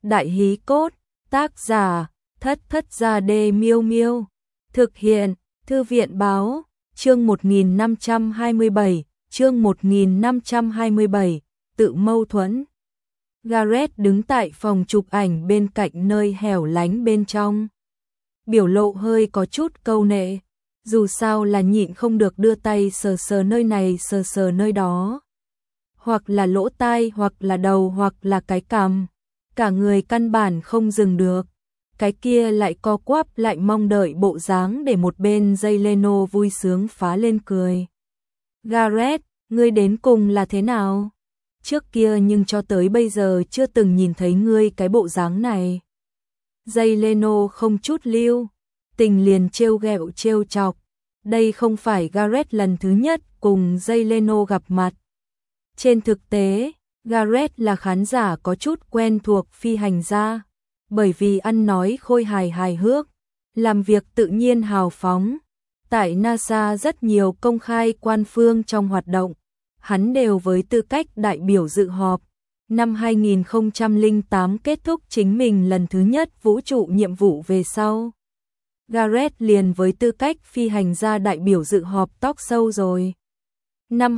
Đại hí cốt, tác giả, Thất Thất Gia Đê Miêu Miêu. Thực hiện, Thư viện báo, chương 1527, chương 1527, tự mâu thuẫn. Gareth đứng tại phòng chụp ảnh bên cạnh nơi hẻo lánh bên trong. Biểu lộ hơi có chút câu nệ, dù sao là nhịn không được đưa tay sờ sờ nơi này sờ sờ nơi đó. Hoặc là lỗ tai, hoặc là đầu, hoặc là cái cằm. Cả người căn bản không dừng được. Cái kia lại co quắp lại mong đợi bộ dáng để một bên dây Leno vui sướng phá lên cười. Gareth, ngươi đến cùng là thế nào? Trước kia nhưng cho tới bây giờ chưa từng nhìn thấy ngươi cái bộ dáng này. Dây Leno không chút lưu tình liền trêu ghẹo trêu chọc. Đây không phải Gareth lần thứ nhất cùng dây Leno gặp mặt. Trên thực tế, Gareth là khán giả có chút quen thuộc phi hành gia, bởi vì ăn nói khôi hài hài hước, làm việc tự nhiên hào phóng. Tại NASA rất nhiều công khai quan phương trong hoạt động, hắn đều với tư cách đại biểu dự họp. Năm 2008 kết thúc chính mình lần thứ nhất vũ trụ nhiệm vụ về sau. Gareth liền với tư cách phi hành gia đại biểu dự họp talk show rồi. Năm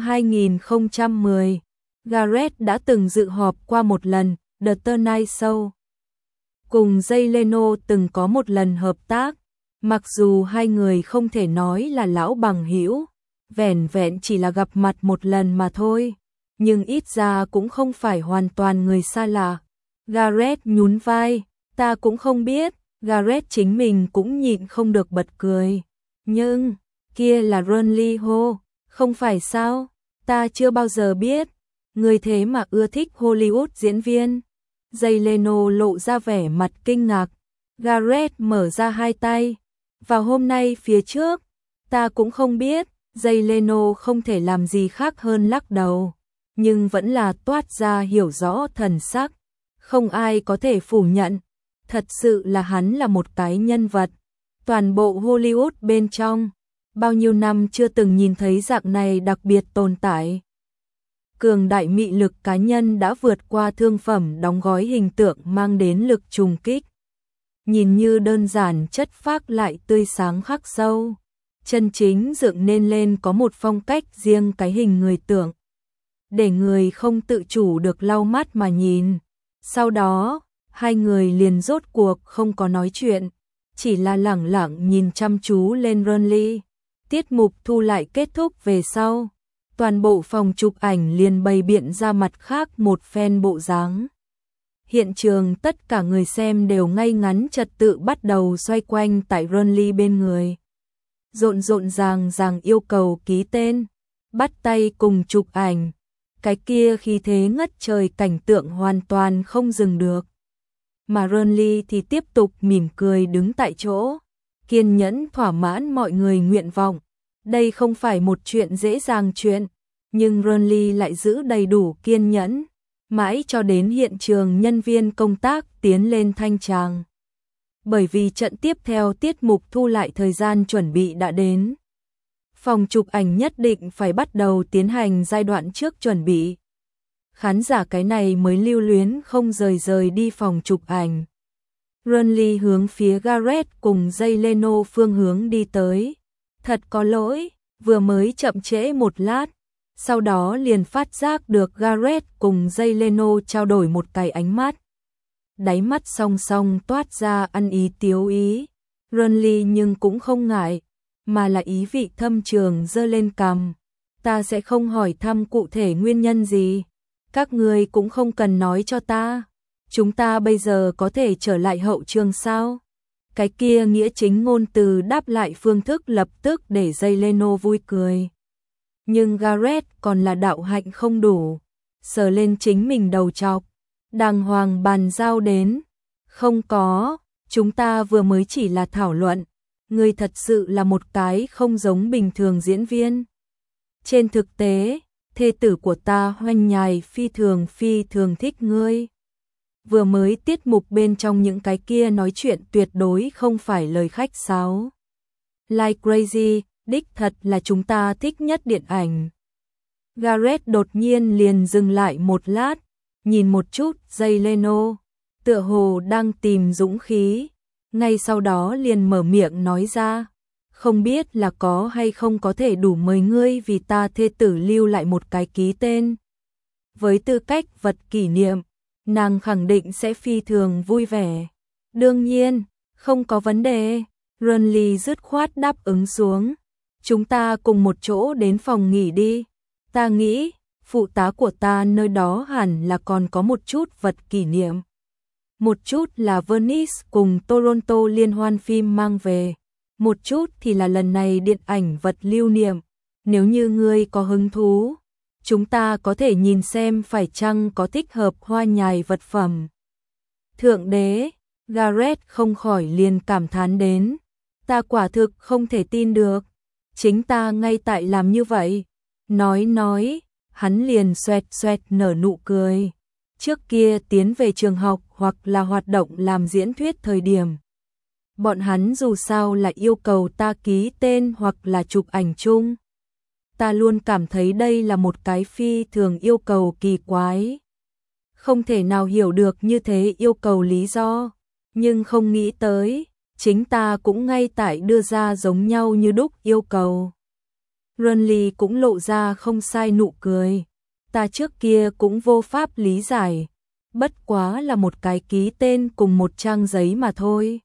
2010, Gareth đã từng dự họp qua một lần, The Tonight Show. Cùng Jay Leno từng có một lần hợp tác, mặc dù hai người không thể nói là lão bằng hữu, vẻn vẹn chỉ là gặp mặt một lần mà thôi, nhưng ít ra cũng không phải hoàn toàn người xa lạ. Gareth nhún vai, ta cũng không biết, Gareth chính mình cũng nhịn không được bật cười. Nhưng, kia là Ron Lee Ho, không phải sao, ta chưa bao giờ biết, người thế mà ưa thích Hollywood diễn viên. Jay Leno lộ ra vẻ mặt kinh ngạc, Gareth mở ra hai tay. Vào hôm nay phía trước, ta cũng không biết, Jay Leno không thể làm gì khác hơn lắc đầu, nhưng vẫn là toát ra hiểu rõ thần sắc. Không ai có thể phủ nhận, thật sự là hắn là một cái nhân vật. Toàn bộ Hollywood bên trong, bao nhiêu năm chưa từng nhìn thấy dạng này đặc biệt tồn tại. Cường đại mị lực cá nhân đã vượt qua thương phẩm đóng gói hình tượng mang đến lực trùng kích. Nhìn như đơn giản chất phác lại tươi sáng khắc sâu. Chân chính dựng nên lên có một phong cách riêng cái hình người tượng. Để người không tự chủ được lau mắt mà nhìn. Sau đó, hai người liền rốt cuộc không có nói chuyện. Chỉ là lẳng lặng nhìn chăm chú lên Ron Lee. Tiết mục thu lại kết thúc về sau. Toàn bộ phòng chụp ảnh liền bày biện ra mặt khác một phen bộ dáng. Hiện trường tất cả người xem đều ngay ngắn trật tự bắt đầu xoay quanh tại Ron Lee bên người. Rộn ràng yêu cầu ký tên, bắt tay cùng chụp ảnh. Cái kia khi thế ngất trời cảnh tượng hoàn toàn không dừng được. Mà Ron Lee thì tiếp tục mỉm cười đứng tại chỗ, kiên nhẫn thỏa mãn mọi người nguyện vọng. Đây không phải một chuyện dễ dàng chuyện, nhưng Ron Lee lại giữ đầy đủ kiên nhẫn, mãi cho đến hiện trường nhân viên công tác tiến lên thanh tràng. Bởi vì trận tiếp theo tiết mục thu lại thời gian chuẩn bị đã đến. Phòng chụp ảnh nhất định phải bắt đầu tiến hành giai đoạn trước chuẩn bị. Khán giả cái này mới lưu luyến không rời đi phòng chụp ảnh. Ron Lee hướng phía Gareth cùng Jay Leno phương hướng đi tới. Thật có lỗi, vừa mới chậm trễ một lát, sau đó liền phát giác được Gareth cùng Jay Leno trao đổi một cái ánh mắt. Đáy mắt song song toát ra ăn ý tiếu ý. Ron Lee nhưng cũng không ngại, mà là ý vị thâm trường giơ lên cằm. Ta sẽ không hỏi thăm cụ thể nguyên nhân gì. Các ngươi cũng không cần nói cho ta. Chúng ta bây giờ có thể trở lại hậu trường sao? Cái kia nghĩa chính ngôn từ đáp lại phương thức lập tức để Jay Leno vui cười. Nhưng Gareth còn là đạo hạnh không đủ. Sờ lên chính mình đầu chọc. Đàng hoàng bàn giao đến. Không có, chúng ta vừa mới chỉ là thảo luận. Ngươi thật sự là một cái không giống bình thường diễn viên. Trên thực tế, thê tử của ta Hoanh Nhài phi thường thích ngươi. Vừa mới tiết mục bên trong những cái kia nói chuyện tuyệt đối không phải lời khách sáo. Like Crazy, đích thật là chúng ta thích nhất điện ảnh. Gareth đột nhiên liền dừng lại một lát, nhìn một chút Jay Leno. tựa hồ đang tìm dũng khí, ngay sau đó liền mở miệng nói ra, không biết là có hay không có thể đủ mời ngươi vì ta thê tử lưu lại một cái ký tên. Với tư cách vật kỷ niệm, nàng khẳng định sẽ phi thường vui vẻ. Đương nhiên, không có vấn đề, Renly dứt khoát đáp ứng xuống. Chúng ta cùng một chỗ đến phòng nghỉ đi. Ta nghĩ, phụ tá của ta nơi đó hẳn là còn có một chút vật kỷ niệm. Một chút là Venice cùng Toronto liên hoan phim mang về. Một chút thì là lần này điện ảnh vật lưu niệm. Nếu như ngươi có hứng thú, chúng ta có thể nhìn xem phải chăng có thích hợp hoa nhài vật phẩm. Thượng đế, Gareth không khỏi liền cảm thán đến. Ta quả thực không thể tin được. Chính ta ngay tại làm như vậy. Nói, hắn liền xoẹt xoẹt nở nụ cười. Trước kia tiến về trường học hoặc là hoạt động làm diễn thuyết thời điểm. Bọn hắn dù sao là yêu cầu ta ký tên hoặc là chụp ảnh chung. Ta luôn cảm thấy đây là một cái phi thường yêu cầu kỳ quái. Không thể nào hiểu được như thế yêu cầu lý do, nhưng không nghĩ tới, chính ta cũng ngay tại đưa ra giống nhau như đúc yêu cầu. Renly cũng lộ ra không sai nụ cười. Ta trước kia cũng vô pháp lý giải, bất quá là một cái ký tên cùng một trang giấy mà thôi.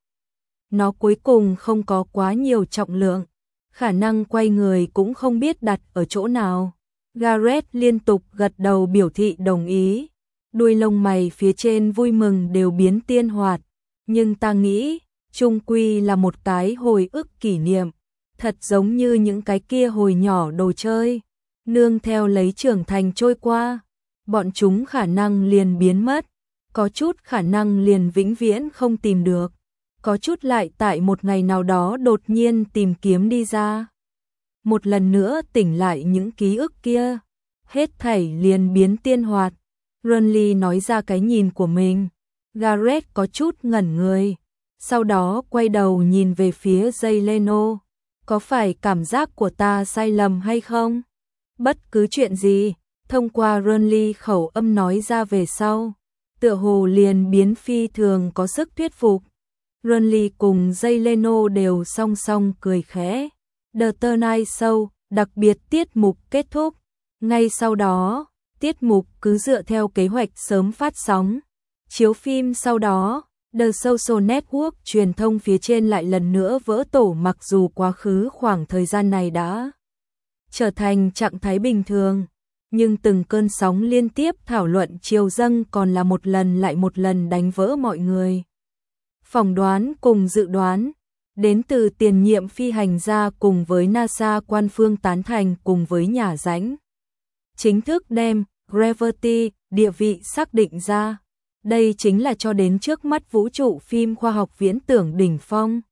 Nó cuối cùng không có quá nhiều trọng lượng, khả năng quay người cũng không biết đặt ở chỗ nào. Gareth liên tục gật đầu biểu thị đồng ý, đuôi lông mày phía trên vui mừng đều biến tiên hoạt, nhưng ta nghĩ, chung quy là một cái hồi ức kỷ niệm, thật giống như những cái kia hồi nhỏ đồ chơi, nương theo lấy trưởng thành trôi qua, bọn chúng khả năng liền biến mất, có chút khả năng liền vĩnh viễn không tìm được, có chút lại tại một ngày nào đó đột nhiên tìm kiếm đi ra. Một lần nữa tỉnh lại những ký ức kia, hết thảy liền biến tiên hoạt. Renly nói ra cái nhìn của mình, Gareth có chút ngẩn người, sau đó quay đầu nhìn về phía Jay Leno, có phải cảm giác của ta sai lầm hay không? Bất cứ chuyện gì, thông qua Renly khẩu âm nói ra về sau, tựa hồ liền biến phi thường có sức thuyết phục. Renly cùng Jay Leno đều song song cười khẽ. The Tonight Show, đặc biệt tiết mục kết thúc. Ngay sau đó, tiết mục cứ dựa theo kế hoạch sớm phát sóng. Chiếu phim sau đó, The Social Network truyền thông phía trên lại lần nữa vỡ tổ, mặc dù quá khứ khoảng thời gian này đã trở thành trạng thái bình thường, nhưng từng cơn sóng liên tiếp thảo luận chiều dâng còn là một lần lại một lần đánh vỡ mọi người. Phỏng đoán cùng dự đoán, đến từ tiền nhiệm phi hành gia cùng với NASA quan phương tán thành cùng với nhà rãnh. Chính thức đem Gravity địa vị xác định ra. Đây chính là cho đến trước mắt vũ trụ phim khoa học viễn tưởng đỉnh phong.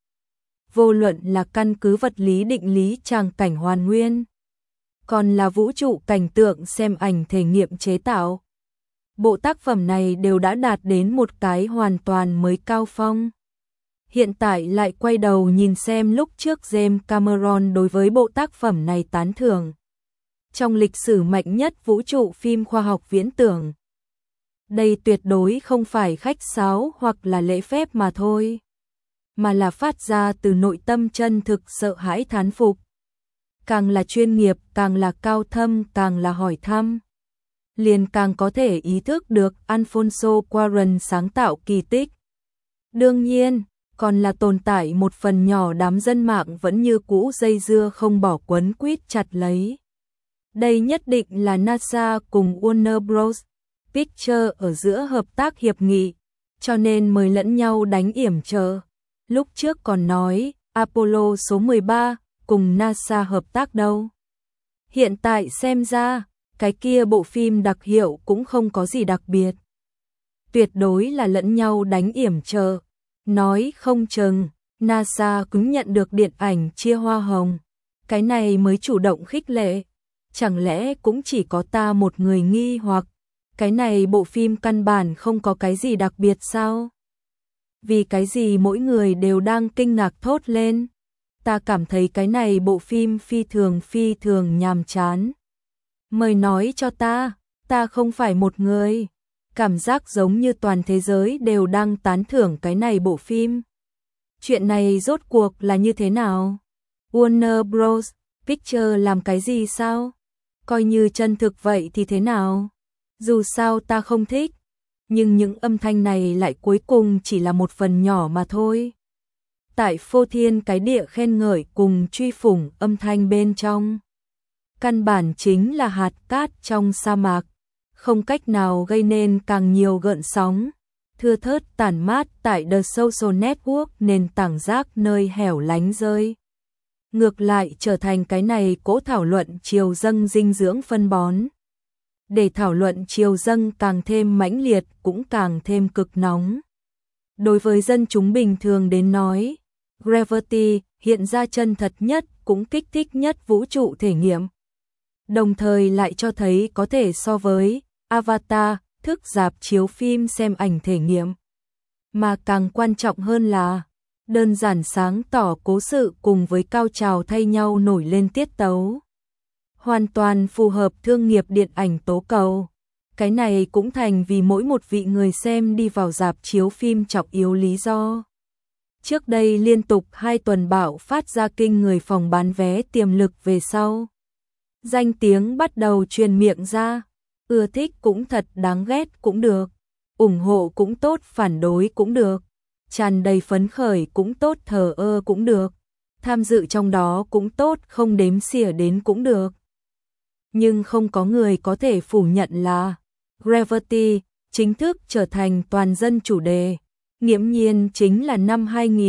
Vô luận là căn cứ vật lý định lý tràng cảnh hoàn nguyên, còn là vũ trụ cảnh tượng xem ảnh thể nghiệm chế tạo. Bộ tác phẩm này đều đã đạt đến một cái hoàn toàn mới cao phong. Hiện tại lại quay đầu nhìn xem lúc trước James Cameron đối với bộ tác phẩm này tán thưởng. Trong lịch sử mạnh nhất vũ trụ phim khoa học viễn tưởng. Đây tuyệt đối không phải khách sáo hoặc là lễ phép mà thôi, mà là phát ra từ nội tâm chân thực sợ hãi thán phục. Càng là chuyên nghiệp, càng là cao thâm, càng là hỏi thăm, liền càng có thể ý thức được Alfonso Cuarón sáng tạo kỳ tích. Đương nhiên, còn là tồn tại một phần nhỏ đám dân mạng vẫn như cũ dây dưa không bỏ, quấn quýt chặt lấy. Đây nhất định là NASA cùng Warner Bros. Pictures ở giữa hợp tác hiệp nghị, cho nên mới lẫn nhau đánh yểm trợ. Lúc trước còn nói Apollo số 13 cùng NASA hợp tác đâu. Hiện tại xem ra, cái kia bộ phim đặc hiệu cũng không có gì đặc biệt. Tuyệt đối là lẫn nhau đánh yểm trợ. Nói không chừng, NASA cũng nhận được điện ảnh chia hoa hồng. Cái này mới chủ động khích lệ. Chẳng lẽ cũng chỉ có ta một người nghi hoặc, cái này bộ phim căn bản không có cái gì đặc biệt sao? Vì cái gì mỗi người đều đang kinh ngạc thốt lên? Ta cảm thấy cái này bộ phim phi thường nhàm chán. Mời nói cho ta không phải một người. cảm giác giống như toàn thế giới đều đang tán thưởng cái này bộ phim. Chuyện này rốt cuộc là như thế nào? Warner Bros. Pictures làm cái gì sao? Coi như chân thực vậy thì thế nào? Dù sao ta không thích, nhưng những âm thanh này lại cuối cùng chỉ là một phần nhỏ mà thôi. Tại phô thiên cái địa khen ngợi cùng truy phủng âm thanh bên trong. Căn bản chính là hạt cát trong sa mạc, không cách nào gây nên càng nhiều gợn sóng, thưa thớt tản mát tại The Social Network nền tảng rác nơi hẻo lánh rơi. Ngược lại trở thành cái này cỗ thảo luận chiều dâng dinh dưỡng phân bón. Để thảo luận chiều dâng càng thêm mãnh liệt cũng càng thêm cực nóng. Đối với dân chúng bình thường đến nói, Gravity hiện ra chân thật nhất cũng kích thích nhất vũ trụ thể nghiệm. Đồng thời lại cho thấy có thể so với Avatar, thức rạp chiếu phim xem ảnh thể nghiệm. Mà càng quan trọng hơn là đơn giản sáng tỏ cố sự cùng với cao trào thay nhau nổi lên tiết tấu. Hoàn toàn phù hợp thương nghiệp điện ảnh tố cầu. Cái này cũng thành vì mỗi một vị người xem đi vào rạp chiếu phim trọng yếu lý do. Trước đây liên tục 2 tuần bạo phát ra kinh người phòng bán vé tiềm lực về sau. Danh tiếng bắt đầu truyền miệng ra, ưa thích cũng thật, đáng ghét cũng được, ủng hộ cũng tốt, phản đối cũng được, tràn đầy phấn khởi cũng tốt, thờ ơ cũng được, tham dự trong đó cũng tốt, không đếm xỉa đến cũng được. Nhưng không có người có thể phủ nhận là Gravity chính thức trở thành toàn dân chủ đề. Nghiễm nhiên chính là năm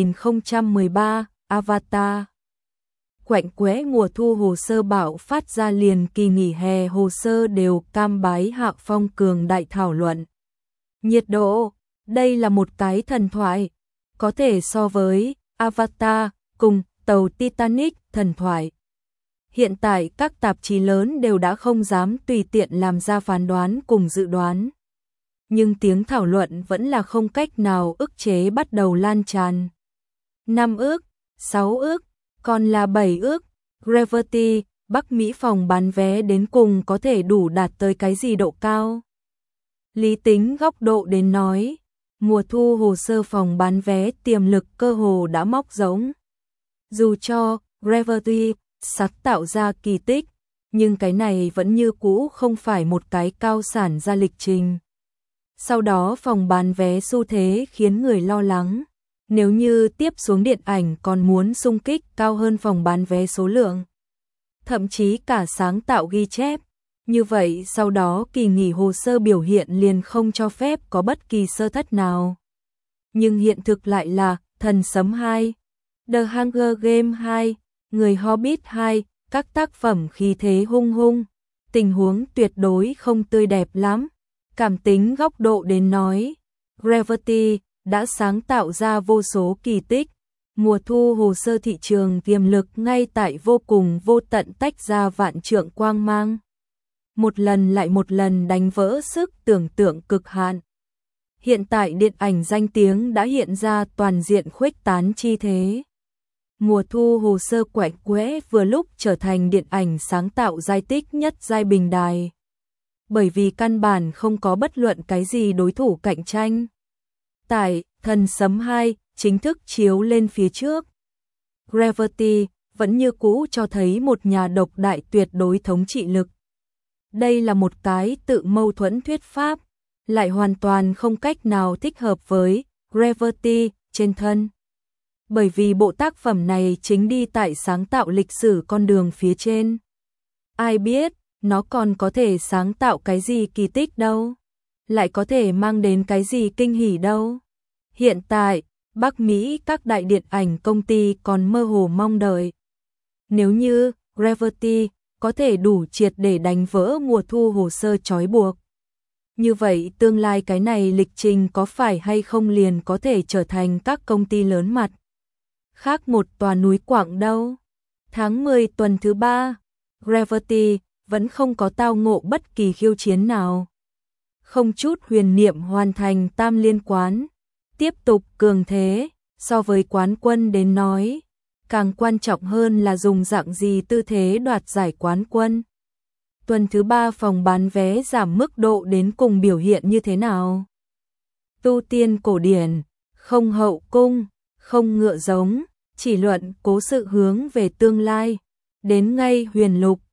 2013, Avatar. Quạnh quẽ mùa thu hồ sơ bạo phát ra liền kỳ nghỉ hè hồ sơ đều cam bái hạ phong cường đại thảo luận. Nhiệt độ, đây là một cái thần thoại, có thể so với Avatar cùng tàu Titanic thần thoại. Hiện tại các tạp chí lớn đều đã không dám tùy tiện làm ra phán đoán cùng dự đoán. Nhưng tiếng thảo luận vẫn là không cách nào ức chế bắt đầu lan tràn. 5 ước, 6 ước, còn là 7 ước, Gravity, Bắc Mỹ phòng bán vé đến cùng có thể đủ đạt tới cái gì độ cao? Lý tính góc độ đến nói, mùa thu hồ sơ phòng bán vé tiềm lực cơ hồ đã móc rỗng. Dù cho Gravity sắc tạo ra kỳ tích, nhưng cái này vẫn như cũ không phải một cái cao sản ra lịch trình. Sau đó phòng bán vé xu thế khiến người lo lắng. Nếu như tiếp xuống điện ảnh còn muốn xung kích cao hơn phòng bán vé số lượng, thậm chí cả sáng tạo ghi chép, như vậy sau đó kỳ nghỉ hồ sơ biểu hiện liền không cho phép có bất kỳ sơ thất nào. Nhưng hiện thực lại là Thần Sấm 2, The Hunger Game 2, Người Hobbit 2, các tác phẩm khí thế hung hung, tình huống tuyệt đối không tươi đẹp lắm. Cảm tính góc độ đến nói, Gravity đã sáng tạo ra vô số kỳ tích. Mùa thu hồ sơ thị trường tiềm lực ngay tại vô cùng vô tận tách ra vạn trượng quang mang. Một lần lại một lần đánh vỡ sức tưởng tượng cực hạn. Hiện tại điện ảnh danh tiếng đã hiện ra toàn diện khuếch tán chi thế. Mùa thu hồ sơ quạnh quẽ vừa lúc trở thành điện ảnh sáng tạo giai tích nhất giai bình đài. Bởi vì căn bản không có bất luận cái gì đối thủ cạnh tranh. Tại Thần Sấm 2 chính thức chiếu lên phía trước, Gravity vẫn như cũ cho thấy một nhà độc đại tuyệt đối thống trị lực. Đây là một cái tự mâu thuẫn thuyết pháp, lại hoàn toàn không cách nào thích hợp với Gravity trên thân. Bởi vì bộ tác phẩm này chính đi tại sáng tạo lịch sử con đường phía trên. Ai biết, nó còn có thể sáng tạo cái gì kỳ tích đâu, lại có thể mang đến cái gì kinh hỉ đâu. Hiện tại, Bắc Mỹ các đại điện ảnh công ty còn mơ hồ mong đợi. Nếu như Gravity có thể đủ triệt để đánh vỡ mùa thu hồ sơ trói buộc, như vậy tương lai cái này lịch trình có phải hay không liền có thể trở thành các công ty lớn mặt khác một tòa núi quặng đâu. Tháng 10 tuần thứ 3, Gravity vẫn không có tao ngộ bất kỳ khiêu chiến nào. Không chút huyền niệm hoàn thành tam liên quán, tiếp tục cường thế. So với quán quân đến nói, càng quan trọng hơn là dùng dạng gì tư thế đoạt giải quán quân. tuần thứ 3 phòng bán vé giảm mức độ đến cùng biểu hiện như thế nào? Tu tiên cổ điển, không hậu cung, không ngựa giống, chỉ luận cố sự hướng về tương lai. Đến ngay huyền lục,